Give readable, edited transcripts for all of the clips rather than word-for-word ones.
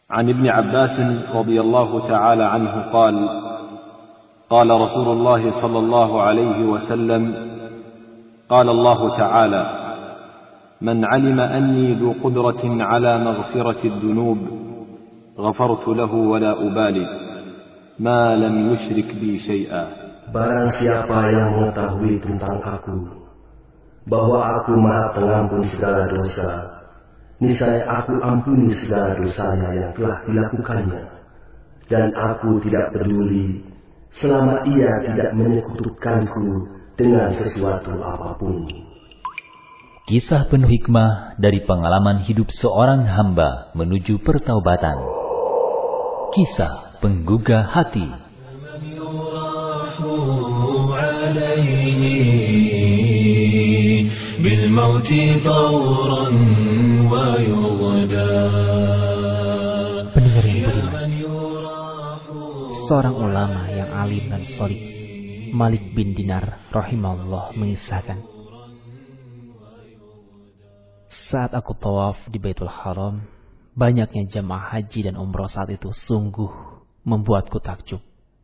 عن ابن عباس رضي الله تعالى عنه قال قال رسول الله صلى الله عليه وسلم قال الله تعالى من علم أني ذو قدرة على مغفرة الذنوب غفرت له ولا أبالي ما لم يشرك بي شيئا. Barang siapa yang mengetahui tentang aku, bahwa aku Maha Pengampun segala dosa, niscaya aku ampuni segala dosanya yang telah dilakukannya, dan aku tidak peduli selama ia tidak menyekutukanku dengan sesuatu apapun. Kisah penuh hikmah dari pengalaman hidup seorang hamba menuju pertaubatan. Kisah penggugah hati. Pendengar yang beriman, seorang ulama yang alim dan solih, Malik bin Dinar rahimahullah mengisahkan, saat aku tawaf di Baitul Haram, banyaknya jamaah haji dan umrah saat itu sungguh membuatku takjub.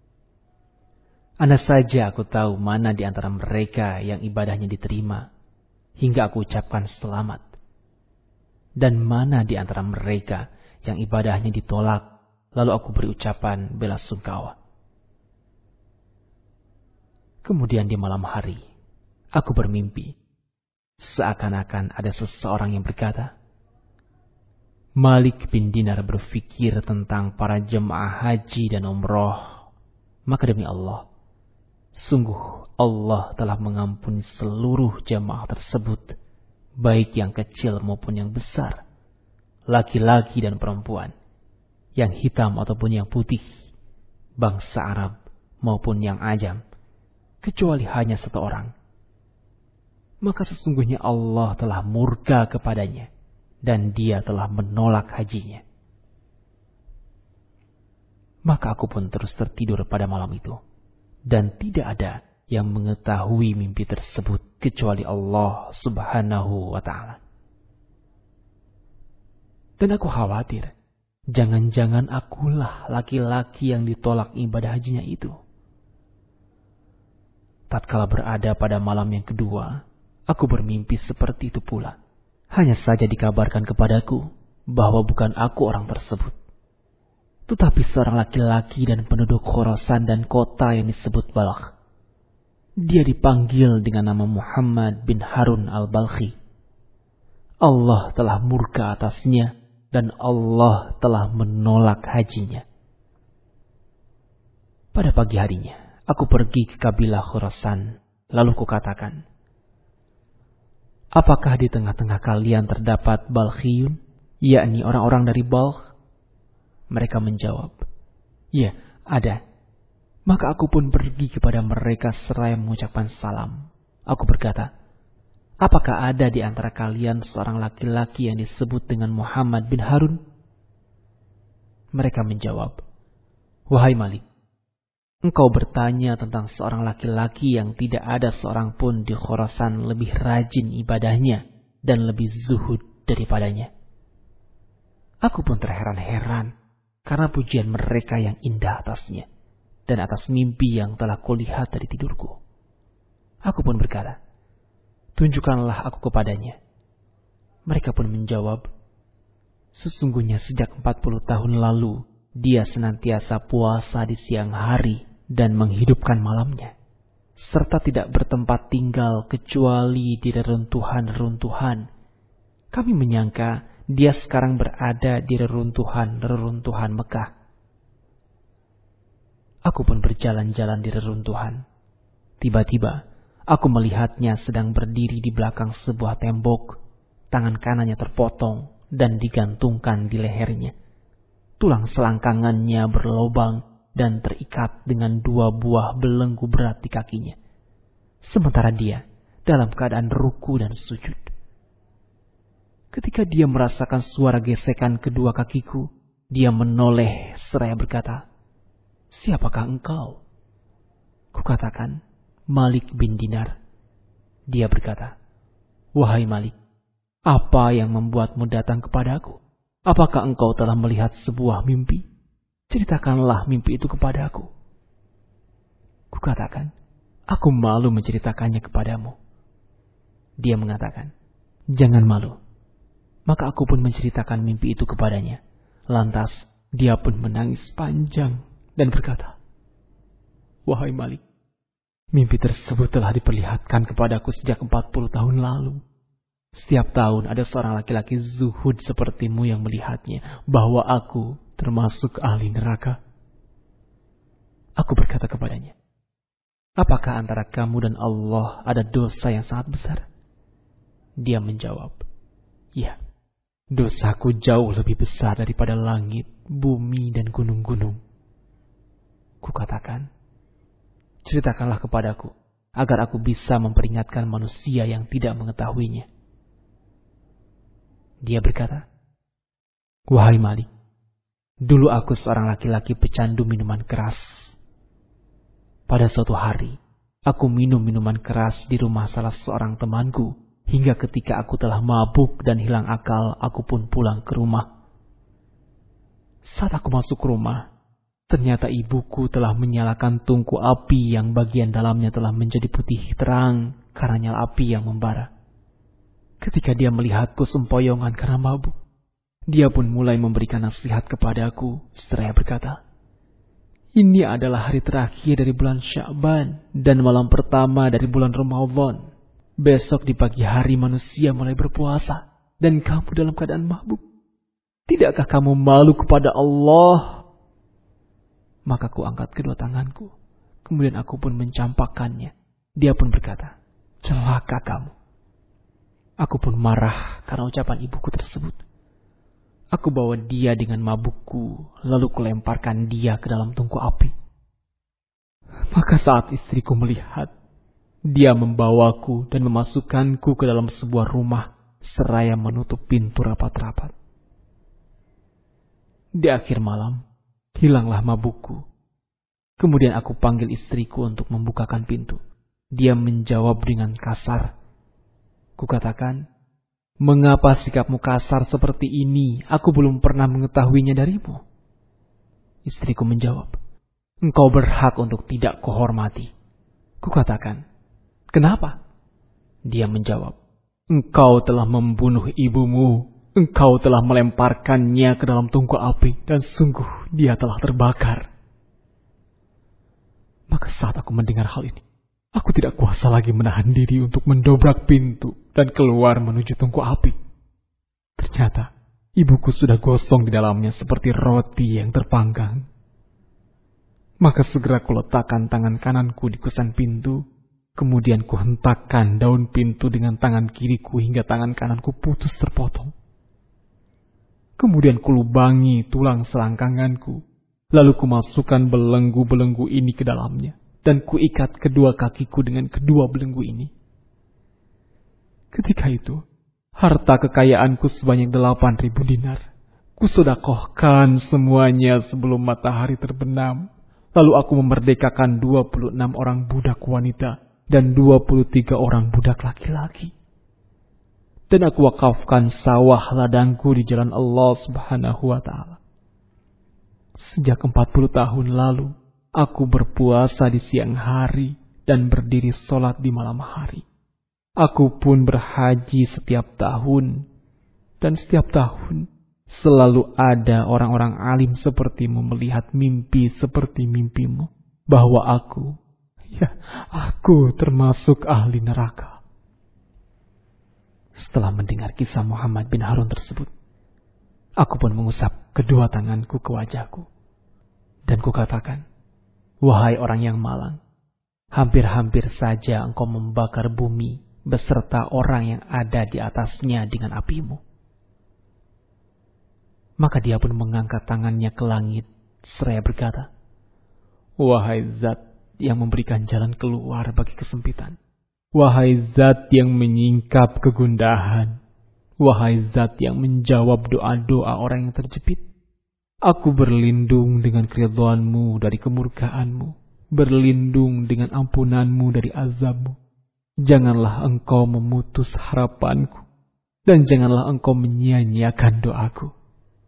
Andai saja aku tahu mana di antara mereka yang ibadahnya diterima hingga aku ucapkan selamat, dan mana di antara mereka yang ibadahnya ditolak lalu aku beri ucapan bela sungkawa. Kemudian di malam hari aku bermimpi, seakan-akan ada seseorang yang berkata, Malik bin Dinar berpikir tentang para jemaah haji dan umroh, maka demi Allah, sungguh Allah telah mengampuni seluruh jemaah tersebut, baik yang kecil maupun yang besar, laki-laki dan perempuan, yang hitam ataupun yang putih, bangsa Arab maupun yang ajam, kecuali hanya satu orang. Maka sesungguhnya Allah telah murka kepadanya dan dia telah menolak hajinya. Maka aku pun terus tertidur pada malam itu, dan tidak ada yang mengetahui mimpi tersebut kecuali Allah Subhanahu wa ta'ala. Dan aku khawatir, jangan-jangan akulah laki-laki yang ditolak ibadah hajinya itu. Tatkala berada pada malam yang kedua, aku bermimpi seperti itu pula. Hanya saja dikabarkan kepadaku bahwa bukan aku orang tersebut, tetapi seorang laki-laki dan penduduk Khurasan dan kota yang disebut Balkh. Dia dipanggil dengan nama Muhammad bin Harun al-Balkhi. Allah telah murka atasnya dan Allah telah menolak hajinya. Pada pagi harinya, aku pergi ke kabilah Khurasan, lalu kukatakan, apakah di tengah-tengah kalian terdapat Balkhiyun, yakni orang-orang dari Balkh? Mereka menjawab, ya, ada. Maka aku pun pergi kepada mereka seraya mengucapkan salam. Aku berkata, apakah ada di antara kalian seorang laki-laki yang disebut dengan Muhammad bin Harun? Mereka menjawab, wahai Malik, engkau bertanya tentang seorang laki-laki yang tidak ada seorang pun di Khurasan lebih rajin ibadahnya dan lebih zuhud daripadanya. Aku pun terheran-heran karena pujian mereka yang indah atasnya dan atas mimpi yang telah kulihat dari tidurku. Aku pun berkata, tunjukkanlah aku kepadanya. Mereka pun menjawab, sesungguhnya sejak 40 tahun lalu dia senantiasa puasa di siang hari dan menghidupkan malamnya, serta tidak bertempat tinggal kecuali di reruntuhan-reruntuhan. Kami menyangka dia sekarang berada di reruntuhan-reruntuhan Mekah. Aku pun berjalan-jalan di reruntuhan. Tiba-tiba, aku melihatnya sedang berdiri di belakang sebuah tembok. Tangan kanannya terpotong dan digantungkan di lehernya. Tulang selangkangannya berlobang dan terikat dengan 2 buah belenggu berat di kakinya. Sementara dia dalam keadaan ruku dan sujud. Ketika dia merasakan suara gesekan kedua kakiku, dia menoleh seraya berkata, siapakah engkau? Kukatakan, Malik bin Dinar. Dia berkata, wahai Malik, apa yang membuatmu datang kepadaku? Apakah engkau telah melihat sebuah mimpi? Ceritakanlah mimpi itu kepadaku. Kukatakan, aku malu menceritakannya kepadamu. Dia mengatakan, jangan malu. Maka aku pun menceritakan mimpi itu kepadanya. Lantas dia pun menangis panjang dan berkata, wahai Malik, mimpi tersebut telah diperlihatkan kepadaku sejak 40 tahun lalu. Setiap tahun ada seorang laki-laki zuhud sepertimu yang melihatnya, bahwa aku termasuk ahli neraka. Aku berkata kepadanya, apakah antara kamu dan Allah ada dosa yang sangat besar? Dia menjawab, ya, dosaku jauh lebih besar daripada langit, bumi, dan gunung-gunung. Kukatakan, ceritakanlah kepadaku, agar aku bisa memperingatkan manusia yang tidak mengetahuinya. Dia berkata, wahai Malik, dulu aku seorang laki-laki pecandu minuman keras. Pada suatu hari, aku minum minuman keras di rumah salah seorang temanku, hingga ketika aku telah mabuk dan hilang akal, aku pun pulang ke rumah. Saat aku masuk rumah, ternyata ibuku telah menyalakan tungku api yang bagian dalamnya telah menjadi putih terang karena nyala api yang membara. Ketika dia melihatku sempoyongan karena mabuk, dia pun mulai memberikan nasihat kepadaku seraya berkata, ini adalah hari terakhir dari bulan Sya'ban dan malam pertama dari bulan Ramadan. Besok di pagi hari manusia mulai berpuasa dan kamu dalam keadaan mabuk. Tidakkah kamu malu kepada Allah? Maka ku angkat kedua tanganku. Kemudian aku pun mencampakkannya. Dia pun berkata, celaka kamu. Aku pun marah karena ucapan ibuku tersebut. Aku bawa dia dengan mabukku, lalu kulemparkan dia ke dalam tungku api. Maka saat istriku melihat, dia membawaku dan memasukkanku ke dalam sebuah rumah, seraya menutup pintu rapat-rapat. Di akhir malam, hilanglah mabukku. Kemudian aku panggil istriku untuk membukakan pintu. Dia menjawab dengan kasar. Kukatakan, mengapa sikapmu kasar seperti ini? Aku belum pernah mengetahuinya darimu. Istriku menjawab, engkau berhak untuk tidak kuhormati. Kukatakan, kenapa? Dia menjawab, engkau telah membunuh ibumu. Engkau telah melemparkannya ke dalam tungku api dan sungguh dia telah terbakar. Maka saat aku mendengar hal ini, aku tidak kuasa lagi menahan diri untuk mendobrak pintu dan keluar menuju tungku api. Ternyata ibuku sudah gosong di dalamnya seperti roti yang terpanggang. Maka segera kuletakkan tangan kananku di kusen pintu, kemudian kuhentakkan daun pintu dengan tangan kiriku hingga tangan kananku putus terpotong. Kemudian kulubangi tulang selangkanganku, lalu kumasukkan belenggu-belenggu ini ke dalamnya, dan kuikat kedua kakiku dengan kedua belenggu ini. Ketika itu, harta kekayaanku sebanyak 8.000 dinar. Kusedekahkan semuanya sebelum matahari terbenam. Lalu aku memerdekakan 26 orang budak wanita dan 23 orang budak laki-laki. Dan aku wakafkan sawah ladangku di jalan Allah Subhanahu wa Ta'ala. Sejak 40 tahun lalu, aku berpuasa di siang hari dan berdiri sholat di malam hari. Aku pun berhaji setiap tahun, dan setiap tahun selalu ada orang-orang alim sepertimu melihat mimpi seperti mimpimu, bahwa aku termasuk ahli neraka. Setelah mendengar kisah Muhammad bin Harun tersebut, aku pun mengusap kedua tanganku ke wajahku. Dan kukatakan, wahai orang yang malang, hampir-hampir saja engkau membakar bumi beserta orang yang ada di atasnya dengan apimu. Maka dia pun mengangkat tangannya ke langit, seraya berkata, wahai zat yang memberikan jalan keluar bagi kesempitan. Wahai zat yang menyingkap kegundahan. Wahai zat yang menjawab doa-doa orang yang terjepit. Aku berlindung dengan keridhaanmu dari kemurkaanmu. Berlindung dengan ampunanmu dari azabmu. Janganlah engkau memutus harapanku. Dan janganlah engkau menyia-nyiakan doaku.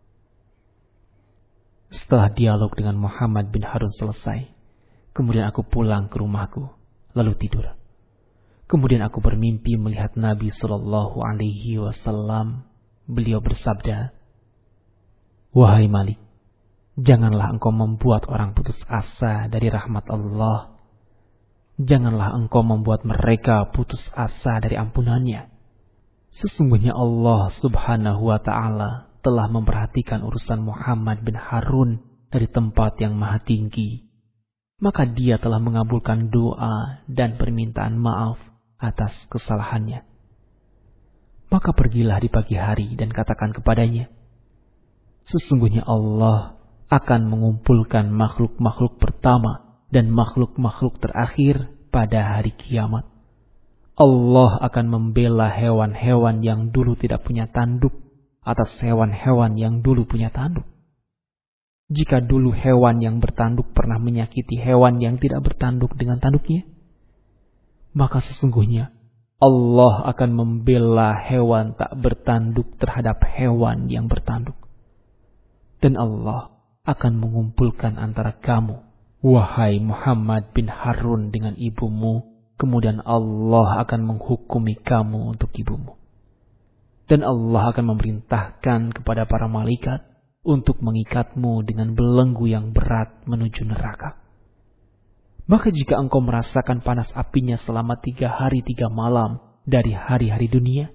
Setelah dialog dengan Muhammad bin Harun selesai, kemudian aku pulang ke rumahku, lalu tidur. Kemudian aku bermimpi melihat Nabi Shallallahu Alaihi Wasallam. Beliau bersabda, "Wahai Malik, janganlah engkau membuat orang putus asa dari rahmat Allah. Janganlah engkau membuat mereka putus asa dari ampunannya. Sesungguhnya Allah Subhanahu wa Ta'ala telah memperhatikan urusan Muhammad bin Harun dari tempat yang maha tinggi. Maka dia telah mengabulkan doa dan permintaan maaf atas kesalahannya. Maka pergilah di pagi hari dan katakan kepadanya, sesungguhnya Allah akan mengumpulkan makhluk-makhluk pertama dan makhluk-makhluk terakhir pada hari kiamat. Allah akan membela hewan-hewan yang dulu tidak punya tanduk atas hewan-hewan yang dulu punya tanduk. Jika dulu hewan yang bertanduk pernah menyakiti hewan yang tidak bertanduk dengan tanduknya, maka sesungguhnya Allah akan membela hewan tak bertanduk terhadap hewan yang bertanduk. Dan Allah akan mengumpulkan antara kamu, wahai Muhammad bin Harun, dengan ibumu. Kemudian Allah akan menghukumi kamu untuk ibumu. Dan Allah akan memerintahkan kepada para malaikat untuk mengikatmu dengan belenggu yang berat menuju neraka. Maka jika engkau merasakan panas apinya selama 3 hari 3 malam dari hari-hari dunia,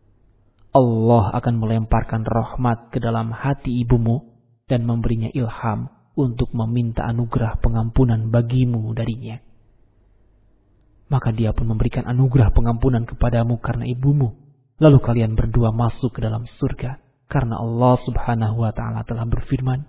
Allah akan melemparkan rahmat ke dalam hati ibumu dan memberinya ilham untuk meminta anugerah pengampunan bagimu darinya. Maka dia pun memberikan anugerah pengampunan kepadamu karena ibumu. Lalu kalian berdua masuk ke dalam surga karena Allah Subhanahu wa Ta'ala telah berfirman,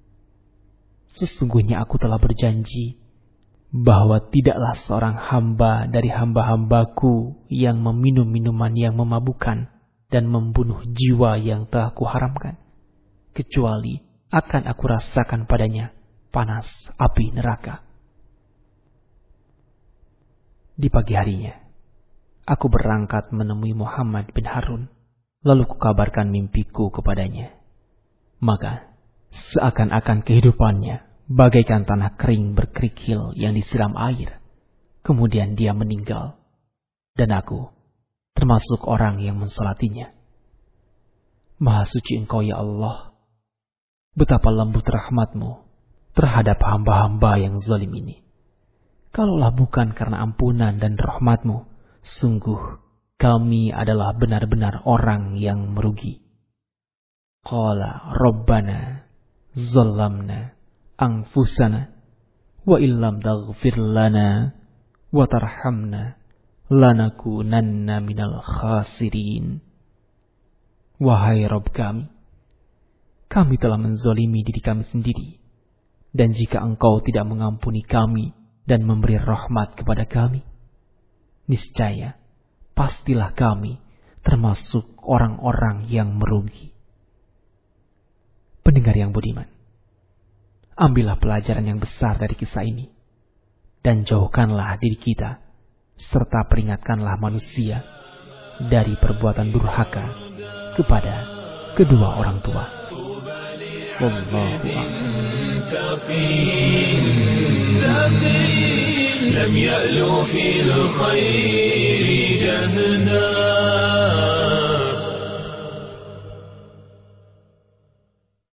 sesungguhnya aku telah berjanji bahwa tidaklah seorang hamba dari hamba-hambaku yang meminum minuman yang memabukkan dan membunuh jiwa yang telah kuharamkan, kecuali akan aku rasakan padanya panas api neraka. Di pagi harinya, aku berangkat menemui Muhammad bin Harun, lalu kukabarkan mimpiku kepadanya. Maka seakan-akan kehidupannya bagaikan tanah kering berkerikil yang disiram air. Kemudian dia meninggal, dan aku termasuk orang yang mensolatinya. Maha suci Engkau ya Allah, betapa lembut rahmat-Mu terhadap hamba-hamba yang zalim ini. Kalaulah bukan karena ampunan dan rahmat-Mu, sungguh kami adalah benar-benar orang yang merugi. Qala Rabbana zalamna anfusana wa illam taghfir lana wa tarhamna lanakunanna minal khasirin. Wahai Rabb kami telah menzalimi diri kami sendiri, dan jika Engkau tidak mengampuni kami dan memberi rahmat kepada kami, niscaya pastilah kami termasuk orang-orang yang merugi. Pendengar yang budiman, ambillah pelajaran yang besar dari kisah ini, dan jauhkanlah diri kita, serta peringatkanlah manusia dari perbuatan durhaka kepada kedua orang tua. Wallahu a'lam. لم يألو في الخير جهدا